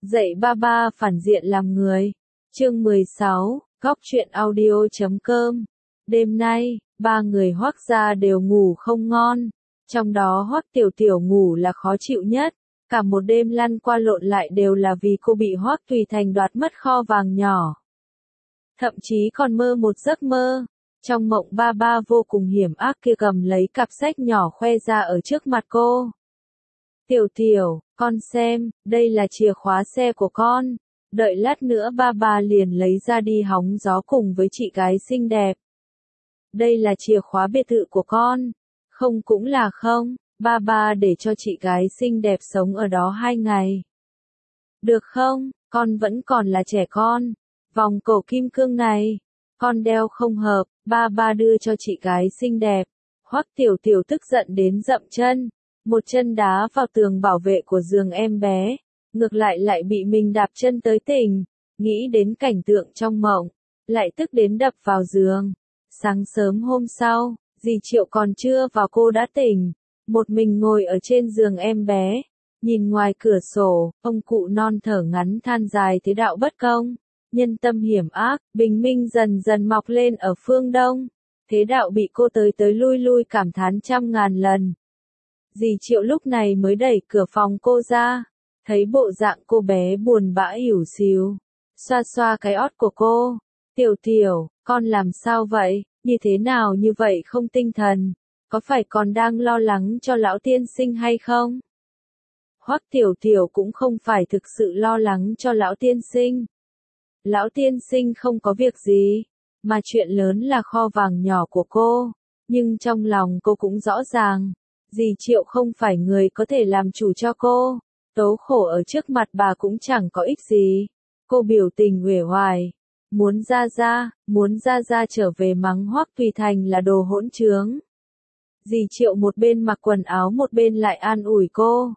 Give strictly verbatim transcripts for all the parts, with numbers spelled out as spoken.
Dạy ba ba phản diện làm người. Chương mười sáu, góc truyện audio chấm com. Đêm nay, ba người Hoắc gia đều ngủ không ngon. Trong đó Hoắc Tiểu Tiểu ngủ là khó chịu nhất. Cả một đêm lăn qua lộn lại đều là vì cô bị Hoắc Tùy Thành đoạt mất kho vàng nhỏ. Thậm chí còn mơ một giấc mơ. Trong mộng ba ba vô cùng hiểm ác kia cầm lấy cặp sách nhỏ khoe ra ở trước mặt cô. Tiểu Tiểu, con xem, đây là chìa khóa xe của con. Đợi lát nữa ba ba liền lấy ra đi hóng gió cùng với chị gái xinh đẹp. Đây là chìa khóa biệt thự của con. Không cũng là không, ba ba để cho chị gái xinh đẹp sống ở đó hai ngày. Được không, con vẫn còn là trẻ con. Vòng cổ kim cương này, con đeo không hợp, ba ba đưa cho chị gái xinh đẹp. Hoắc Tiểu Tiểu tức giận đến dậm chân. Một chân đá vào tường bảo vệ của giường em bé, ngược lại lại bị mình đạp chân tới tỉnh, nghĩ đến cảnh tượng trong mộng, lại tức đến đập vào giường. Sáng sớm hôm sau, dì Triệu còn chưa vào cô đã tỉnh, một mình ngồi ở trên giường em bé, nhìn ngoài cửa sổ, ông cụ non thở ngắn than dài thế đạo bất công, nhân tâm hiểm ác, bình minh dần dần mọc lên ở phương Đông, thế đạo bị cô tới tới lui lui cảm thán trăm ngàn lần. Dì Triệu lúc này mới đẩy cửa phòng cô ra, thấy bộ dạng cô bé buồn bã ỉu xìu, xoa xoa cái ót của cô. Tiểu Tiểu, con làm sao vậy, như thế nào như vậy không tinh thần, có phải còn đang lo lắng cho lão tiên sinh hay không? Hoắc Tiểu Tiểu cũng không phải thực sự lo lắng cho lão tiên sinh. Lão tiên sinh không có việc gì, mà chuyện lớn là kho vàng nhỏ của cô, nhưng trong lòng cô cũng rõ ràng. Dì Triệu không phải người có thể làm chủ cho cô, tố khổ ở trước mặt bà cũng chẳng có ích gì. Cô biểu tình uể oải, muốn ra ra, muốn ra ra trở về mắng Hoắc Tùy Thành là đồ hỗn trướng. Dì Triệu một bên mặc quần áo một bên lại an ủi cô.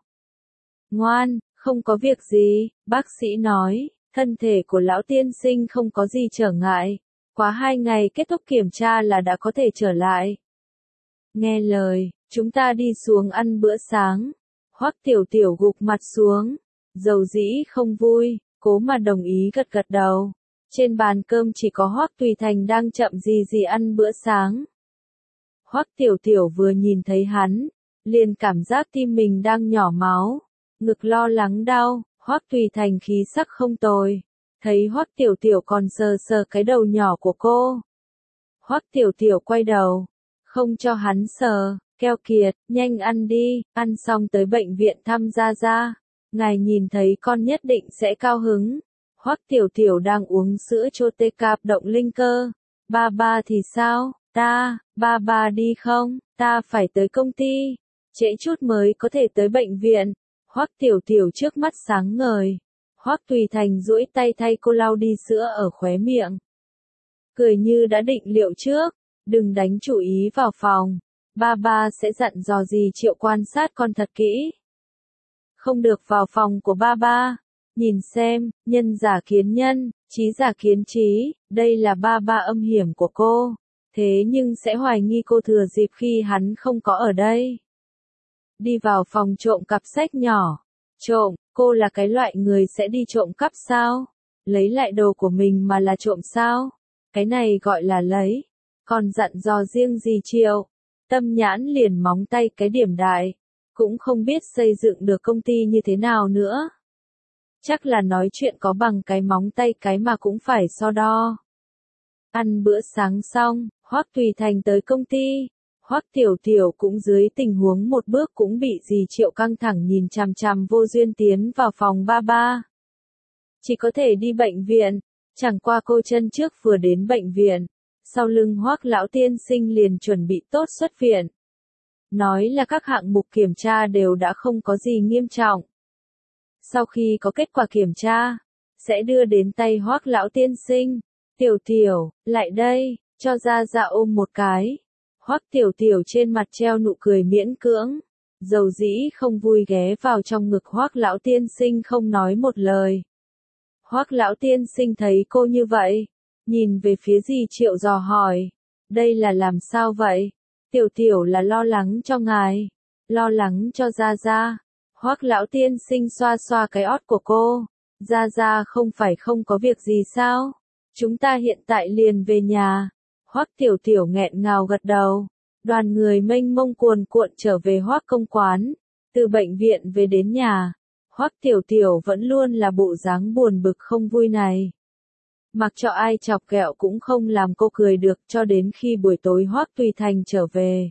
Ngoan, không có việc gì, bác sĩ nói, thân thể của lão tiên sinh không có gì trở ngại, quá hai ngày kết thúc kiểm tra là đã có thể trở lại. Nghe lời, chúng ta đi xuống ăn bữa sáng. Hoắc Tiểu Tiểu gục mặt xuống, dầu dĩ không vui, cố mà đồng ý gật gật đầu. Trên bàn cơm chỉ có Hoắc Tùy Thành đang chậm gì gì ăn bữa sáng. Hoắc Tiểu Tiểu vừa nhìn thấy hắn, liền cảm giác tim mình đang nhỏ máu, ngực lo lắng đau. Hoắc Tùy Thành khí sắc không tồi, thấy Hoắc Tiểu Tiểu còn sờ sờ cái đầu nhỏ của cô. Hoắc Tiểu Tiểu quay đầu, không cho hắn sờ, keo kiệt, nhanh ăn đi, ăn xong tới bệnh viện thăm Gia Gia, ngài nhìn thấy con nhất định sẽ cao hứng. Hoắc Tiểu Tiểu đang uống sữa chô tê cạp động linh cơ. Ba ba thì sao, ta, ba ba đi không, ta phải tới công ty, trễ chút mới có thể tới bệnh viện. Hoắc Tiểu Tiểu trước mắt sáng ngời. Hoắc Tùy Thành duỗi tay thay cô lau đi sữa ở khóe miệng. Cười như đã định liệu trước, đừng đánh chủ ý vào phòng. Ba ba sẽ dặn dò dì Triệu quan sát con thật kỹ. Không được vào phòng của ba ba. Nhìn xem, nhân giả kiến nhân, trí giả kiến trí, đây là ba ba âm hiểm của cô. Thế nhưng sẽ hoài nghi cô thừa dịp khi hắn không có ở đây. Đi vào phòng trộm cặp sách nhỏ. Trộm, cô là cái loại người sẽ đi trộm cắp sao? Lấy lại đồ của mình mà là trộm sao? Cái này gọi là lấy. Còn dặn dò riêng dì Triệu. Tâm nhãn liền móng tay cái điểm đại. Cũng không biết xây dựng được công ty như thế nào nữa. Chắc là nói chuyện có bằng cái móng tay cái mà cũng phải so đo. Ăn bữa sáng xong, Hoắc Tùy Thành tới công ty. Hoắc Tiểu Tiểu cũng dưới tình huống một bước cũng bị dì Triệu căng thẳng nhìn chằm chằm vô duyên tiến vào phòng ba ba. Chỉ có thể đi bệnh viện, chẳng qua cô chân trước vừa đến bệnh viện, sau lưng Hoắc lão tiên sinh liền chuẩn bị tốt xuất viện. Nói là các hạng mục kiểm tra đều đã không có gì nghiêm trọng. Sau khi có kết quả kiểm tra, sẽ đưa đến tay Hoắc lão tiên sinh. Tiểu Tiểu, lại đây, cho Gia Gia ôm một cái. Hoắc Tiểu Tiểu trên mặt treo nụ cười miễn cưỡng, dầu dĩ không vui ghé vào trong ngực Hoắc lão tiên sinh không nói một lời. Hoắc lão tiên sinh thấy cô như vậy, nhìn về phía dì Triệu dò hỏi, đây là làm sao vậy? Tiểu Tiểu là lo lắng cho ngài, lo lắng cho Gia Gia. Hoắc lão tiên sinh xoa xoa cái ót của cô, Gia Gia không phải không có việc gì sao? Chúng ta hiện tại liền về nhà. Hoắc Tiểu Tiểu nghẹn ngào gật đầu. Đoàn người mênh mông cuồn cuộn trở về Hoắc công quán. Từ bệnh viện về đến nhà, Hoắc Tiểu Tiểu vẫn luôn là bộ dáng buồn bực không vui này. Mặc cho ai chọc ghẹo cũng không làm cô cười được cho đến khi buổi tối Hoắc Tùy Thành trở về.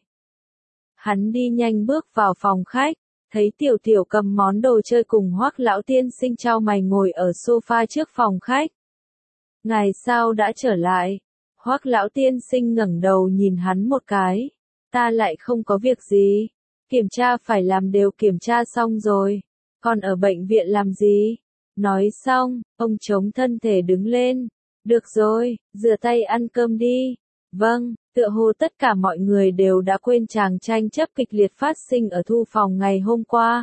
Hắn đi nhanh bước vào phòng khách, thấy Tiểu Tiểu cầm món đồ chơi cùng Hoắc lão tiên sinh chau mày ngồi ở sofa trước phòng khách. Ngài sao đã trở lại? Hoắc lão tiên sinh ngẩng đầu nhìn hắn một cái. Ta lại không có việc gì. Kiểm tra phải làm đều kiểm tra xong rồi. Còn ở bệnh viện làm gì? Nói xong, ông chống thân thể đứng lên. Được rồi, rửa tay ăn cơm đi. Vâng, tựa hồ tất cả mọi người đều đã quên chàng tranh chấp kịch liệt phát sinh ở thư phòng ngày hôm qua.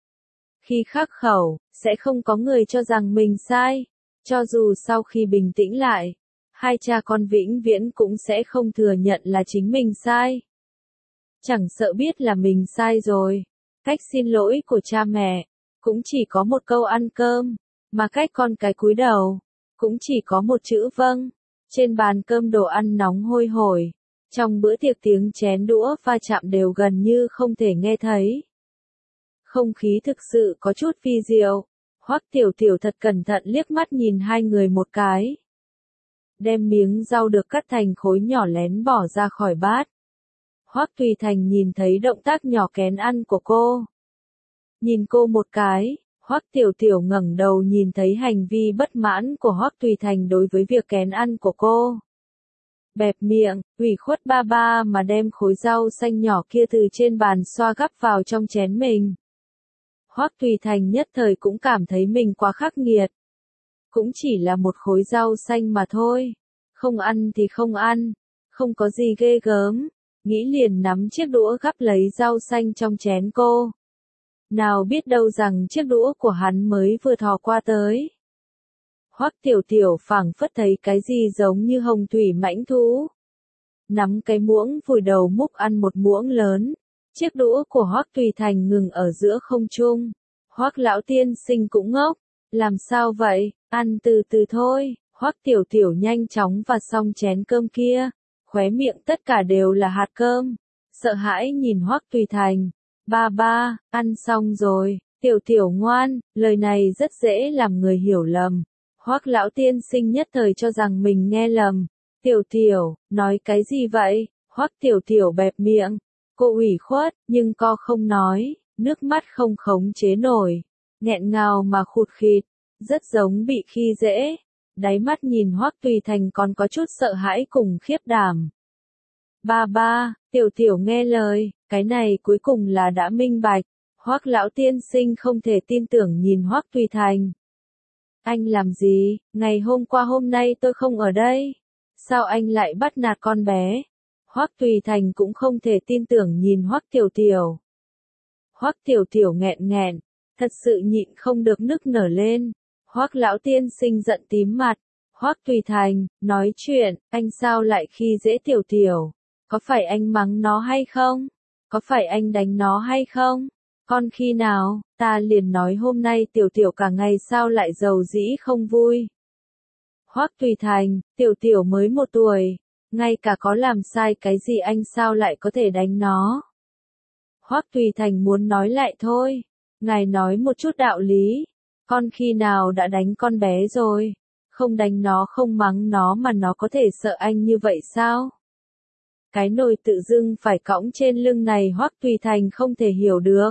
Khi khắc khẩu, sẽ không có người cho rằng mình sai. Cho dù sau khi bình tĩnh lại, hai cha con vĩnh viễn cũng sẽ không thừa nhận là chính mình sai. Chẳng sợ biết là mình sai rồi. Cách xin lỗi của cha mẹ, cũng chỉ có một câu ăn cơm, mà cách con cái cúi đầu, cũng chỉ có một chữ vâng. Trên bàn cơm đồ ăn nóng hôi hổi, trong bữa tiệc tiếng chén đũa va chạm đều gần như không thể nghe thấy. Không khí thực sự có chút vi diệu. Hoắc Tiểu Tiểu thật cẩn thận liếc mắt nhìn hai người một cái. Đem miếng rau được cắt thành khối nhỏ lén bỏ ra khỏi bát. Hoắc Tùy Thành nhìn thấy động tác nhỏ kén ăn của cô. Nhìn cô một cái, Hoắc Tiểu Tiểu ngẩng đầu nhìn thấy hành vi bất mãn của Hoắc Tùy Thành đối với việc kén ăn của cô. Bẹp miệng, ủy khuất ba ba mà đem khối rau xanh nhỏ kia từ trên bàn xoa gắp vào trong chén mình. Hoắc Tùy Thành nhất thời cũng cảm thấy mình quá khắc nghiệt. Cũng chỉ là một khối rau xanh mà thôi. Không ăn thì không ăn. Không có gì ghê gớm. Nghĩ liền nắm chiếc đũa gắp lấy rau xanh trong chén cô. Nào biết đâu rằng chiếc đũa của hắn mới vừa thò qua tới. Hoắc Tiểu Tiểu phảng phất thấy cái gì giống như hồng thủy mãnh thú. Nắm cái muỗng vùi đầu múc ăn một muỗng lớn. Chiếc đũa của Hoắc Tùy Thành ngừng ở giữa không trung. Hoắc lão tiên sinh cũng ngốc. Làm sao vậy? Ăn từ từ thôi. Hoắc Tiểu Tiểu nhanh chóng vặt xong chén cơm kia. Khóe miệng tất cả đều là hạt cơm. Sợ hãi nhìn Hoắc Tùy Thành. Ba ba, ăn xong rồi. Tiểu Tiểu ngoan, lời này rất dễ làm người hiểu lầm. Hoắc lão tiên sinh nhất thời cho rằng mình nghe lầm. Tiểu Tiểu, nói cái gì vậy? Hoắc Tiểu Tiểu bẹp miệng. Cô ủy khuất, nhưng co không nói, nước mắt không khống chế nổi, nghẹn ngào mà khụt khịt, rất giống bị khi dễ. Đáy mắt nhìn Hoắc Tùy Thành còn có chút sợ hãi cùng khiếp đảm. Ba ba, Tiểu Tiểu nghe lời, cái này cuối cùng là đã minh bạch. Hoắc lão tiên sinh không thể tin tưởng nhìn Hoắc Tùy Thành. Anh làm gì? Ngày hôm qua hôm nay tôi không ở đây. Sao anh lại bắt nạt con bé? Hoắc Tùy Thành cũng không thể tin tưởng nhìn Hoắc Tiểu Tiểu. Hoắc Tiểu Tiểu nghẹn nghẹn, thật sự nhịn không được nức nở lên. Hoắc lão tiên sinh giận tím mặt. Hoắc Tùy Thành, nói chuyện, anh sao lại khi dễ Tiểu Tiểu? Có phải anh mắng nó hay không? Có phải anh đánh nó hay không? Con khi nào, ta liền nói hôm nay Tiểu Tiểu cả ngày sao lại giàu dĩ không vui. Hoắc Tùy Thành, Tiểu Tiểu mới một tuổi. Ngay cả có làm sai cái gì anh sao lại có thể đánh nó. Hoắc Tùy Thành muốn nói lại thôi. Ngài nói một chút đạo lý. Con khi nào đã đánh con bé rồi. Không đánh nó không mắng nó mà nó có thể sợ anh như vậy sao? Cái nồi tự dưng phải cõng trên lưng này Hoắc Tùy Thành không thể hiểu được.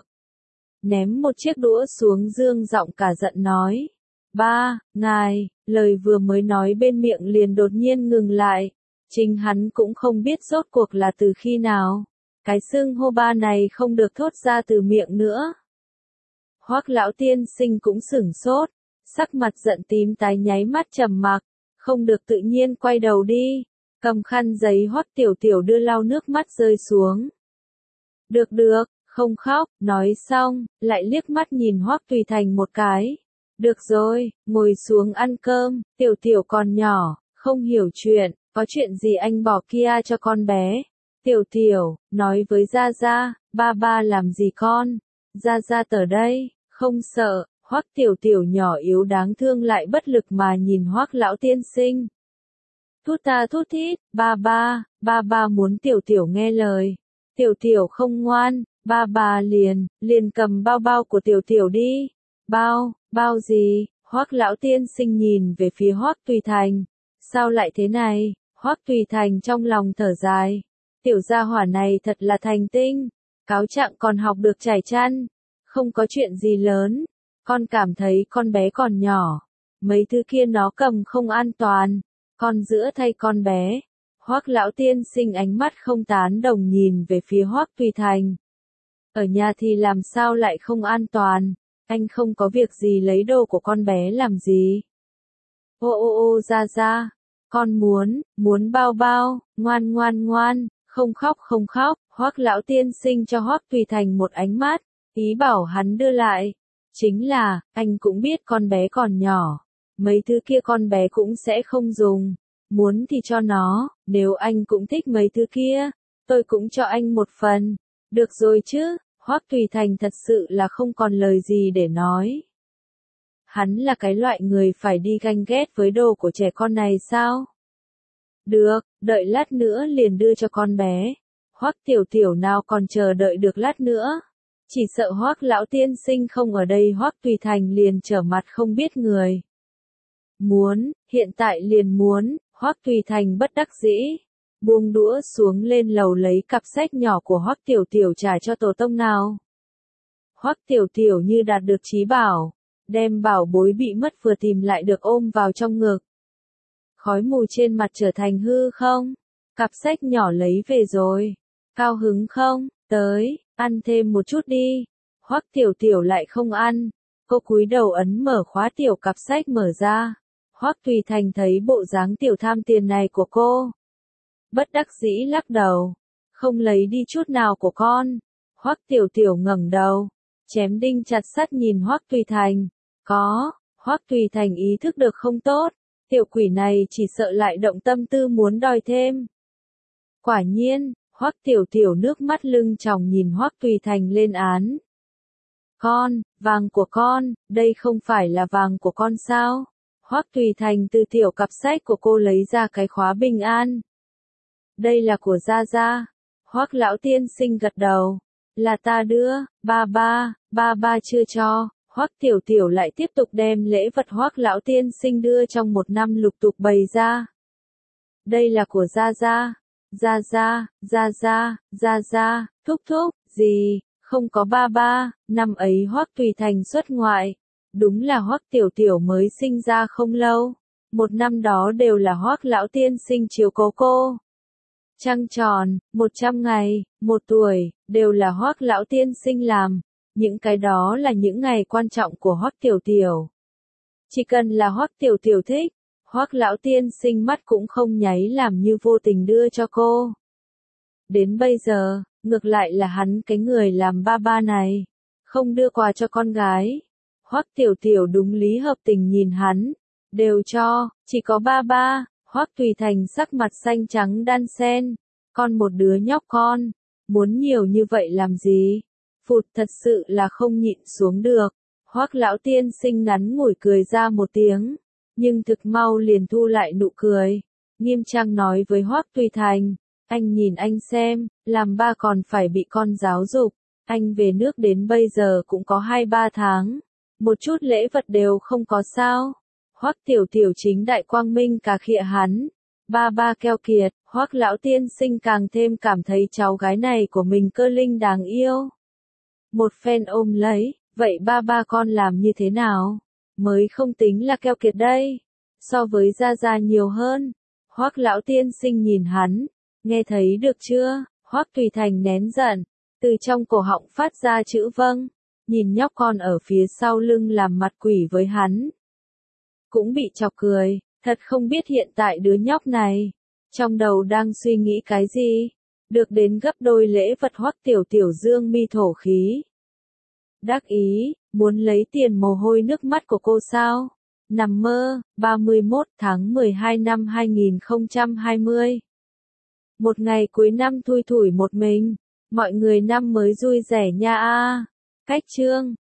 Ném một chiếc đũa xuống dương giọng cả giận nói. Ba, ngài, lời vừa mới nói bên miệng liền đột nhiên ngừng lại. Chính hắn cũng không biết rốt cuộc là từ khi nào. Cái xưng hô ba này không được thốt ra từ miệng nữa. Hoắc lão tiên sinh cũng sửng sốt. Sắc mặt giận tím tái nháy mắt trầm mặc. Không được tự nhiên quay đầu đi. Cầm khăn giấy Hoắc Tiểu Tiểu đưa lau nước mắt rơi xuống. Được được, không khóc, nói xong, lại liếc mắt nhìn Hoắc Tùy Thành một cái. Được rồi, ngồi xuống ăn cơm, Tiểu Tiểu còn nhỏ, không hiểu chuyện, có chuyện gì anh bỏ kia cho con bé. Tiểu Tiểu, nói với Gia Gia, ba ba làm gì con, Gia Gia ở đây, không sợ. Hoắc Tiểu Tiểu nhỏ yếu đáng thương lại bất lực mà nhìn Hoắc lão tiên sinh. Thút ta thút thít, ba ba, ba ba muốn Tiểu Tiểu nghe lời. Tiểu Tiểu không ngoan, ba ba liền, liền cầm bao bao của Tiểu Tiểu đi. Bao, bao gì? Hoắc lão tiên sinh nhìn về phía Hoắc Tùy Thành. Sao lại thế này? Hoắc Tùy Thành trong lòng thở dài. Tiểu gia hỏa này thật là thành tinh. Cáo trạng còn học được trải chăn. Không có chuyện gì lớn. Con cảm thấy con bé còn nhỏ. Mấy thứ kia nó cầm không an toàn. Con giữa thay con bé. Hoắc lão tiên sinh ánh mắt không tán đồng nhìn về phía Hoắc Tùy Thành. Ở nhà thì làm sao lại không an toàn? Anh không có việc gì lấy đồ của con bé làm gì? Ô ô ô ra ra. Con muốn, muốn bao bao, ngoan ngoan ngoan, không khóc không khóc. Hoắc lão tiên sinh cho Hoắc Tùy Thành một ánh mắt, ý bảo hắn đưa lại. Chính là, anh cũng biết con bé còn nhỏ. Mấy thứ kia con bé cũng sẽ không dùng. Muốn thì cho nó, nếu anh cũng thích mấy thứ kia, tôi cũng cho anh một phần. Được rồi chứ, Hoắc Tùy Thành thật sự là không còn lời gì để nói. Hắn là cái loại người phải đi ganh ghét với đồ của trẻ con này sao? Được, đợi lát nữa liền đưa cho con bé. Hoắc Tiểu Tiểu nào còn chờ đợi được lát nữa. Chỉ sợ Hoắc lão tiên sinh không ở đây, Hoắc Tùy Thành liền trở mặt không biết người. Muốn, hiện tại liền muốn. Hoắc Tùy Thành bất đắc dĩ, buông đũa xuống lên lầu lấy cặp sách nhỏ của Hoắc Tiểu Tiểu trả cho tổ tông nào. Hoắc Tiểu Tiểu như đạt được chí bảo, đem bảo bối bị mất vừa tìm lại được ôm vào trong ngực. Khói mù trên mặt trở thành hư không? Cặp sách nhỏ lấy về rồi. Cao hứng không? Tới, ăn thêm một chút đi. Hoắc Tiểu Tiểu lại không ăn. Cô cúi đầu ấn mở khóa tiểu cặp sách mở ra. Hoắc Tùy Thành thấy bộ dáng tiểu tham tiền này của cô. Bất đắc dĩ lắc đầu. Không lấy đi chút nào của con. Hoắc Tiểu Tiểu ngẩng đầu. Chém đinh chặt sắt nhìn Hoắc Tùy Thành. Có, Hoắc Tùy Thành ý thức được không tốt. Tiểu quỷ này chỉ sợ lại động tâm tư muốn đòi thêm. Quả nhiên, Hoắc Tiểu Tiểu nước mắt lưng tròng nhìn Hoắc Tùy Thành lên án. Con, vàng của con, đây không phải là vàng của con sao? Hoắc Tùy Thành từ tiểu cặp sách của cô lấy ra cái khóa bình an. Đây là của Gia Gia. Hoắc lão tiên sinh gật đầu. Là ta đưa, ba ba, ba ba chưa cho. Hoắc Tiểu Tiểu lại tiếp tục đem lễ vật Hoắc lão tiên sinh đưa trong một năm lục tục bày ra. Đây là của Gia Gia. Gia Gia, Gia Gia, Gia Gia, thúc thúc, gì, không có ba ba. Năm ấy Hoắc Tùy Thành xuất ngoại. Đúng là Hoắc Tiểu Tiểu mới sinh ra không lâu. Một năm đó đều là Hoắc lão tiên sinh chiếu cố cô. Trăng tròn, một trăm ngày, một tuổi, đều là Hoắc lão tiên sinh làm. Những cái đó là những ngày quan trọng của Hoắc Tiểu Tiểu. Chỉ cần là Hoắc Tiểu Tiểu thích, Hoắc lão tiên sinh mắt cũng không nháy làm như vô tình đưa cho cô. Đến bây giờ, ngược lại là hắn cái người làm ba ba này, không đưa quà cho con gái. Hoắc Tiểu Tiểu đúng lý hợp tình nhìn hắn, đều cho, chỉ có ba ba. Hoắc Tùy Thành sắc mặt xanh trắng đan xen, con một đứa nhóc con, muốn nhiều như vậy làm gì? Phụt, thật sự là không nhịn xuống được. Hoắc lão tiên sinh ngắn ngủi cười ra một tiếng, nhưng thực mau liền thu lại nụ cười, nghiêm trang nói với Hoắc Tùy Thành, anh nhìn anh xem, làm ba còn phải bị con giáo dục, anh về nước đến bây giờ cũng có hai ba tháng, một chút lễ vật đều không có sao. Hoắc Tiểu Tiểu chính đại quang minh cà khịa hắn, ba ba keo kiệt. Hoắc lão tiên sinh càng thêm cảm thấy cháu gái này của mình cơ linh đáng yêu. Một phen ôm lấy, vậy ba ba con làm như thế nào? Mới không tính là keo kiệt đây, so với Gia Gia nhiều hơn. Hoắc lão tiên sinh nhìn hắn, nghe thấy được chưa? Hoắc Tùy Thành nén giận, từ trong cổ họng phát ra chữ vâng, nhìn nhóc con ở phía sau lưng làm mặt quỷ với hắn. Cũng bị chọc cười, thật không biết hiện tại đứa nhóc này, trong đầu đang suy nghĩ cái gì? Được đến gấp đôi lễ vật Hoắc Tiểu Tiểu dương mi thổ khí. Đắc ý, muốn lấy tiền mồ hôi nước mắt của cô sao? Nằm mơ, ba mươi mốt tháng mười hai năm hai nghìn không trăm hai mươi. Một ngày cuối năm thui thủi một mình, mọi người năm mới vui vẻ nha a. Cách chương